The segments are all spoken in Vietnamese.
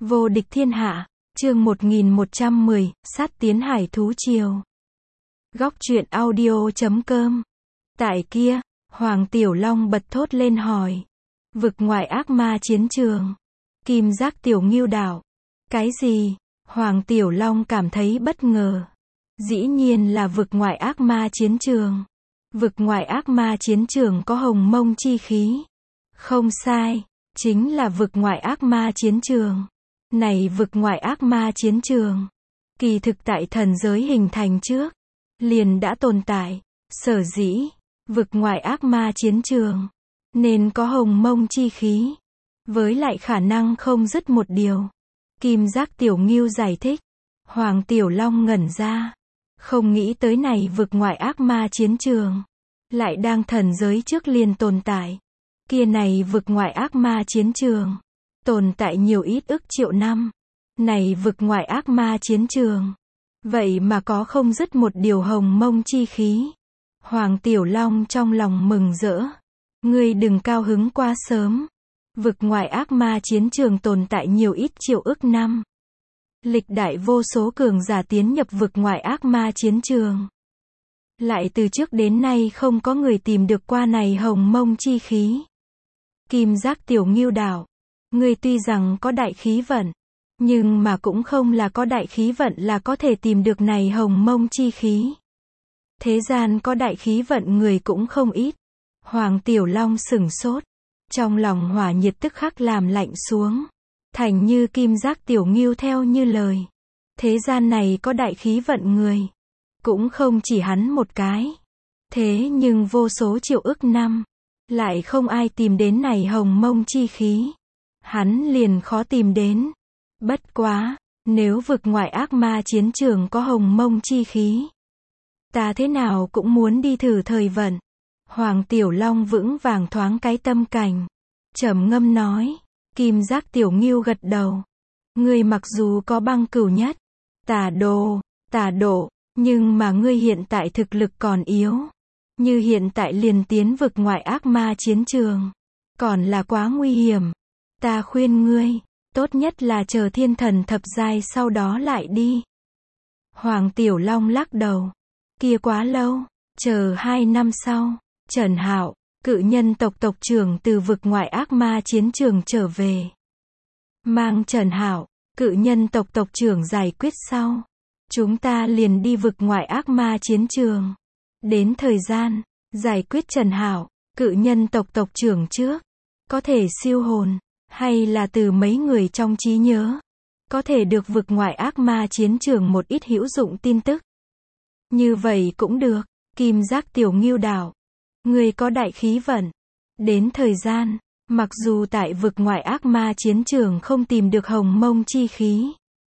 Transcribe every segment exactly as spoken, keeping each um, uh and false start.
Vô địch thiên hạ, chương một nghìn một trăm mười, sát tiến hải thú triều. Góc truyện audio chấm com. Tại kia, Hoàng Tiểu Long bật thốt lên hỏi. Vực ngoại ác ma chiến trường. Kim Giác Tiểu Ngưu đảo. Cái gì? Hoàng Tiểu Long cảm thấy bất ngờ. Dĩ nhiên là vực ngoại ác ma chiến trường. Vực ngoại ác ma chiến trường có hồng mông chi khí. Không sai, chính là vực ngoại ác ma chiến trường. Này vực ngoại ác ma chiến trường, kỳ thực tại thần giới hình thành trước, liền đã tồn tại. Sở dĩ, vực ngoại ác ma chiến trường, nên có hồng mông chi khí. Với lại khả năng không dứt một điều. Kim Giác Tiểu Ngưu giải thích. Hoàng Tiểu Long ngẩn ra. Không nghĩ tới này vực ngoại ác ma chiến trường, lại đang thần giới trước liền tồn tại. Kia này vực ngoại ác ma chiến trường, tồn tại nhiều ít ức triệu năm. Này vực ngoại ác ma chiến trường, vậy mà có không dứt một điều hồng mông chi khí. Hoàng Tiểu Long trong lòng mừng rỡ. Ngươi đừng cao hứng quá sớm. Vực ngoại ác ma chiến trường tồn tại nhiều ít triệu ức năm. Lịch đại vô số cường giả tiến nhập vực ngoại ác ma chiến trường. Lại từ trước đến nay không có người tìm được qua này hồng mông chi khí. Kim Giác Tiểu Ngưu đảo. Ngươi tuy rằng có đại khí vận, nhưng mà cũng không là có đại khí vận là có thể tìm được này hồng mông chi khí. Thế gian có đại khí vận người cũng không ít. Hoàng Tiểu Long sửng sốt. Trong lòng hỏa nhiệt tức khắc làm lạnh xuống. Thành như Kim Giác Tiểu Ngưu theo như lời. Thế gian này có đại khí vận người. Cũng không chỉ hắn một cái. Thế nhưng vô số triệu ức năm. Lại không ai tìm đến này hồng mông chi khí. Hắn liền khó tìm đến. Bất quá, nếu vực ngoại ác ma chiến trường có hồng mông chi khí, ta thế nào cũng muốn đi thử thời vận. Hoàng Tiểu Long vững vàng thoáng cái tâm cảnh. Trầm ngâm nói. Kim Giác Tiểu Ngưu gật đầu. Ngươi mặc dù có băng cửu nhất, tà đồ, tà độ, nhưng mà ngươi hiện tại thực lực còn yếu. Như hiện tại liền tiến vực ngoại ác ma chiến trường, còn là quá nguy hiểm. Ta khuyên ngươi, tốt nhất là chờ thiên thần thập giai sau đó lại đi. Hoàng Tiểu Long lắc đầu. Kia quá lâu, chờ hai năm sau, Trần Hạo, cự nhân tộc tộc trưởng từ vực ngoại ác ma chiến trường trở về. Mang Trần Hạo, cự nhân tộc tộc trưởng giải quyết sau, chúng ta liền đi vực ngoại ác ma chiến trường. Đến thời gian, giải quyết Trần Hạo, cự nhân tộc tộc trưởng trước, có thể siêu hồn, hay là từ mấy người trong trí nhớ, có thể được vực ngoại ác ma chiến trường một ít hữu dụng tin tức. Như vậy cũng được. Kim Giác Tiểu Ngưu đảo. Người có đại khí vận. Đến thời gian, mặc dù tại vực ngoại ác ma chiến trường không tìm được hồng mông chi khí,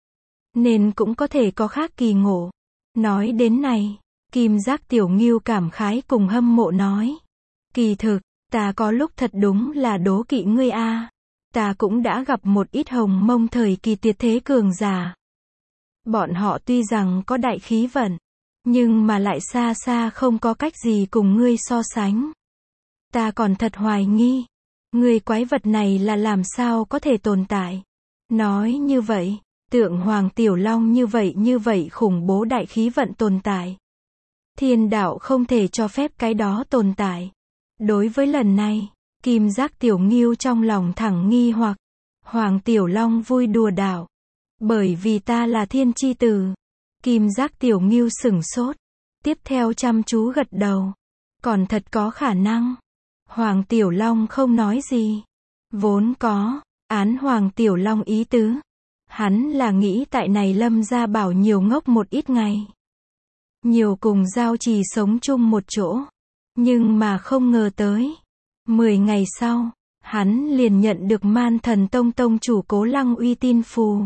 nên cũng có thể có khác kỳ ngộ. Nói đến này, Kim Giác Tiểu Ngưu cảm khái cùng hâm mộ nói. Kỳ thực, ta có lúc thật đúng là đố kỵ ngươi a. Ta cũng đã gặp một ít hồng mông thời kỳ tuyệt thế cường giả. Bọn họ tuy rằng có đại khí vận, nhưng mà lại xa xa không có cách gì cùng ngươi so sánh. Ta còn thật hoài nghi, ngươi quái vật này là làm sao có thể tồn tại. Nói như vậy, tượng Hoàng Tiểu Long như vậy như vậy khủng bố đại khí vận tồn tại. Thiên đạo không thể cho phép cái đó tồn tại. Đối với lần này, Kim Giác Tiểu Ngưu trong lòng thẳng nghi hoặc. Hoàng Tiểu Long vui đùa đảo. Bởi vì ta là thiên chi tử. Kim Giác Tiểu Ngưu sửng sốt. Tiếp theo chăm chú gật đầu. Còn thật có khả năng. Hoàng Tiểu Long không nói gì. Vốn có, án Hoàng Tiểu Long ý tứ. Hắn là nghĩ tại này Lâm Gia Bảo nhiều ngốc một ít ngày. Nhiều cùng Giao Trì sống chung một chỗ. Nhưng mà không ngờ tới. Mười ngày sau, hắn liền nhận được Man Thần Tông tông chủ Cố Lăng uy tin phù.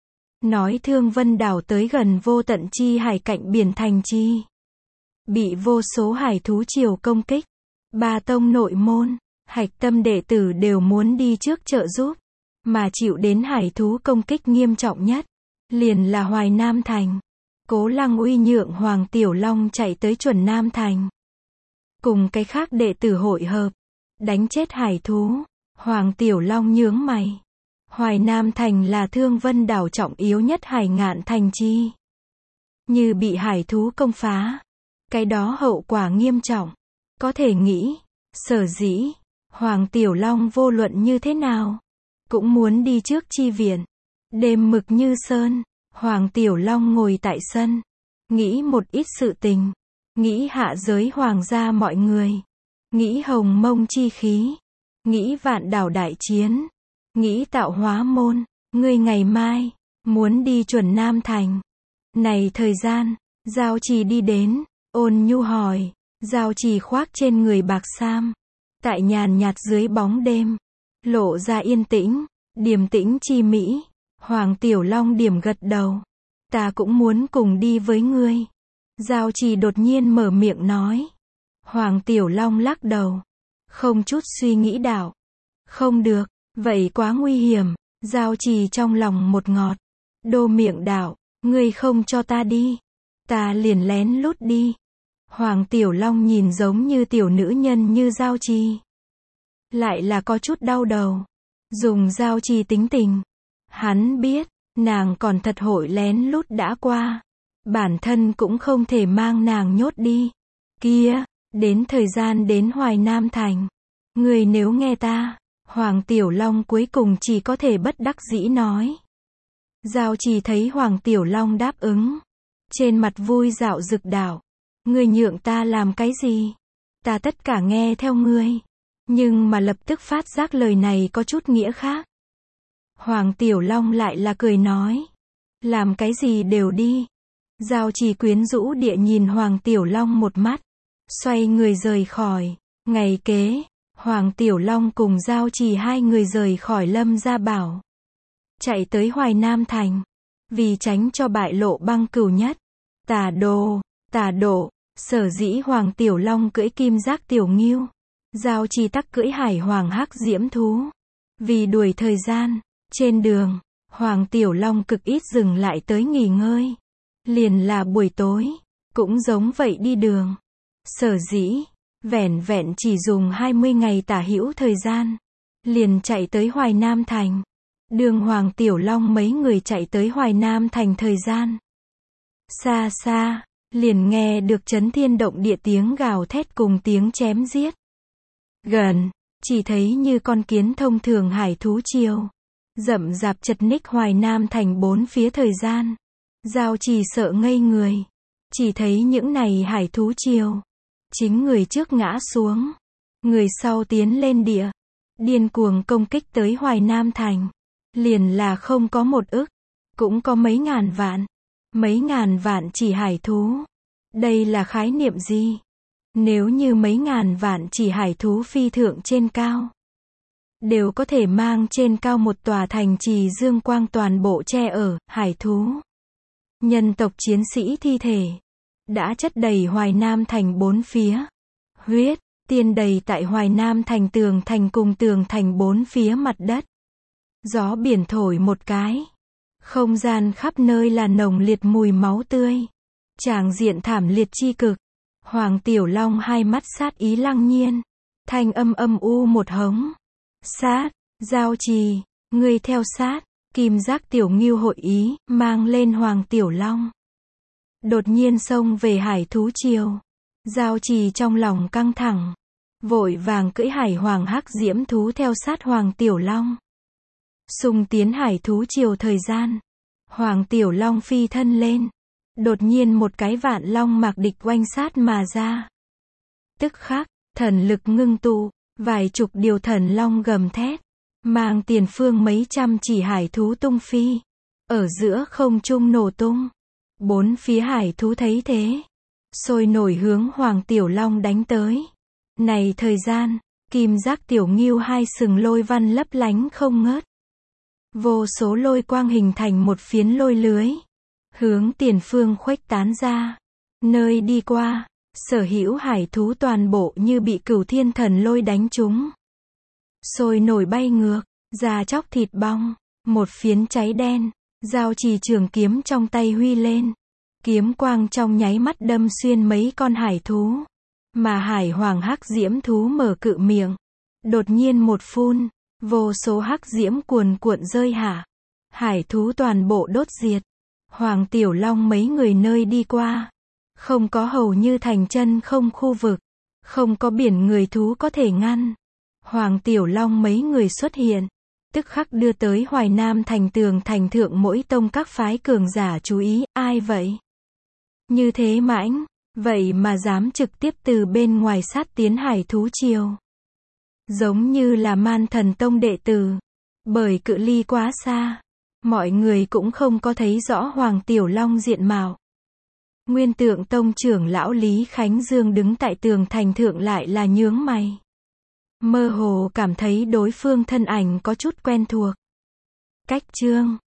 Nói Thương Vân đảo tới gần vô tận chi hải cạnh biển thành chi. Bị vô số hải thú triều công kích. Ba tông nội môn, hạch tâm đệ tử đều muốn đi trước trợ giúp. Mà chịu đến hải thú công kích nghiêm trọng nhất, liền là Hoài Nam Thành. Cố Lăng uy nhượng Hoàng Tiểu Long chạy tới Chuẩn Nam Thành. Cùng cái khác đệ tử hội hợp, đánh chết hải thú. Hoàng Tiểu Long nhướng mày. Hoài Nam Thành là Thương Vân đảo trọng yếu nhất Hải Ngạn Thành chi. Như bị hải thú công phá, cái đó hậu quả nghiêm trọng. Có thể nghĩ, sở dĩ, Hoàng Tiểu Long vô luận như thế nào, cũng muốn đi trước chi viện. Đêm mực như sơn, Hoàng Tiểu Long ngồi tại sân, nghĩ một ít sự tình, nghĩ hạ giới hoàng gia mọi người, nghĩ hồng mông chi khí, nghĩ vạn đảo đại chiến, nghĩ tạo hóa môn, ngươi ngày mai, muốn đi chuẩn Nam Thành. Này thời gian, Giao Trì đi đến, ôn nhu hỏi, Giao Trì khoác trên người bạc sam, tại nhàn nhạt dưới bóng đêm, lộ ra yên tĩnh, điềm tĩnh chi mỹ. Hoàng Tiểu Long điểm gật đầu, ta cũng muốn cùng đi với ngươi. Giao Trì đột nhiên mở miệng nói. Hoàng Tiểu Long lắc đầu, không chút suy nghĩ đạo, không được, vậy quá nguy hiểm. Giao Trì trong lòng một ngọt, đô miệng đạo, ngươi không cho ta đi, ta liền lén lút đi. Hoàng Tiểu Long nhìn giống như tiểu nữ nhân như Giao Trì, lại là có chút đau đầu. Dùng Giao Trì tính tình, hắn biết, nàng còn thật hội lén lút đã qua, bản thân cũng không thể mang nàng nhốt đi. Kia, đến thời gian đến Hoài Nam Thành, ngươi nếu nghe ta, Hoàng Tiểu Long cuối cùng chỉ có thể bất đắc dĩ nói. Giao Trì thấy Hoàng Tiểu Long đáp ứng, trên mặt vui dạo rực đảo, ngươi nhượng ta làm cái gì? Ta tất cả nghe theo ngươi. Nhưng mà lập tức phát giác lời này có chút nghĩa khác. Hoàng Tiểu Long lại là cười nói, làm cái gì đều đi. Giao Trì quyến rũ địa nhìn Hoàng Tiểu Long một mắt, xoay người rời khỏi. Ngày kế, Hoàng Tiểu Long cùng Giao Trì hai người rời khỏi Lâm Gia Bảo, chạy tới Hoài Nam Thành, vì tránh cho bại lộ Băng Cửu Nhất. Tà đồ, tà độ, sở dĩ Hoàng Tiểu Long cưỡi kim giác tiểu ngưu, Giao Trì tắc cưỡi hải hoàng hắc diễm thú. Vì đuổi thời gian, trên đường, Hoàng Tiểu Long cực ít dừng lại tới nghỉ ngơi. Liền là buổi tối, cũng giống vậy đi đường. Sở dĩ, vẻn vẹn chỉ dùng hai mươi ngày tả hữu thời gian, liền chạy tới Hoài Nam Thành. Đường Hoàng Tiểu Long mấy người chạy tới Hoài Nam Thành thời gian, xa xa, liền nghe được chấn thiên động địa tiếng gào thét cùng tiếng chém giết. Gần, chỉ thấy như con kiến thông thường hải thú triều, rậm rạp chật ních Hoài Nam Thành bốn phía thời gian. Giao Trì sợ ngây người, chỉ thấy những này hải thú triều, chính người trước ngã xuống, người sau tiến lên địa, điên cuồng công kích tới Hoài Nam Thành. Liền là không có một ức, cũng có mấy ngàn vạn, mấy ngàn vạn chỉ hải thú. Đây là khái niệm gì? Nếu như mấy ngàn vạn chỉ hải thú phi thượng trên cao, đều có thể mang trên cao một tòa thành trì dương quang toàn bộ che ở, hải thú. Nhân tộc chiến sĩ thi thể, đã chất đầy Hoài Nam Thành bốn phía. Huyết, tiên đầy tại Hoài Nam Thành tường thành cùng tường thành bốn phía mặt đất. Gió biển thổi một cái, không gian khắp nơi là nồng liệt mùi máu tươi. Tràng diện thảm liệt chi cực. Hoàng Tiểu Long hai mắt sát ý lăng nhiên, thanh âm âm u một hống. Sát, Giao Trì, ngươi theo sát. Kim giác tiểu ngưu hội ý, mang lên Hoàng Tiểu Long. Đột nhiên xông về hải thú triều. Giao Trì trong lòng căng thẳng, vội vàng cưỡi hải hoàng hắc diễm thú theo sát Hoàng Tiểu Long. Xung tiến hải thú triều thời gian, Hoàng Tiểu Long phi thân lên, đột nhiên một cái vạn long mạc địch oanh sát mà ra. Tức khắc, thần lực ngưng tụ, vài chục điều thần long gầm thét, mang tiền phương mấy trăm chỉ hải thú tung phi, ở giữa không trung nổ tung. Bốn phía hải thú thấy thế, sôi nổi hướng Hoàng Tiểu Long đánh tới. Này thời gian, kim giác tiểu ngưu hai sừng lôi văn lấp lánh không ngớt. Vô số lôi quang hình thành một phiến lôi lưới, hướng tiền phương khuếch tán ra. Nơi đi qua, sở hữu hải thú toàn bộ như bị cửu thiên thần lôi đánh trúng, sôi nổi bay ngược, da chóc thịt bong, một phiến cháy đen. Giao Trì trường kiếm trong tay huy lên, kiếm quang trong nháy mắt đâm xuyên mấy con hải thú, mà hải hoàng hắc diễm thú mở cự miệng, đột nhiên một phun, Vô số hắc diễm cuồn cuộn rơi hạ. Hải thú toàn bộ đốt diệt. Hoàng Tiểu Long mấy người nơi đi qua. Không có hầu như thành chân không khu vực. Không có biển người thú có thể ngăn. Hoàng Tiểu Long mấy người xuất hiện. Tức khắc đưa tới Hoài Nam thành tường thành thượng mỗi tông các phái cường giả chú ý, ai vậy? Như thế mãnh, vậy mà dám trực tiếp từ bên ngoài sát tiến hải thú triều. Giống như là Man Thần Tông đệ tử. Bởi cự ly quá xa, mọi người cũng không có thấy rõ Hoàng Tiểu Long diện mạo. Nguyên Tượng Tông trưởng lão Lý Khánh Dương đứng tại tường thành thượng lại là nhướng mày. Mơ hồ cảm thấy đối phương thân ảnh có chút quen thuộc. Cách chương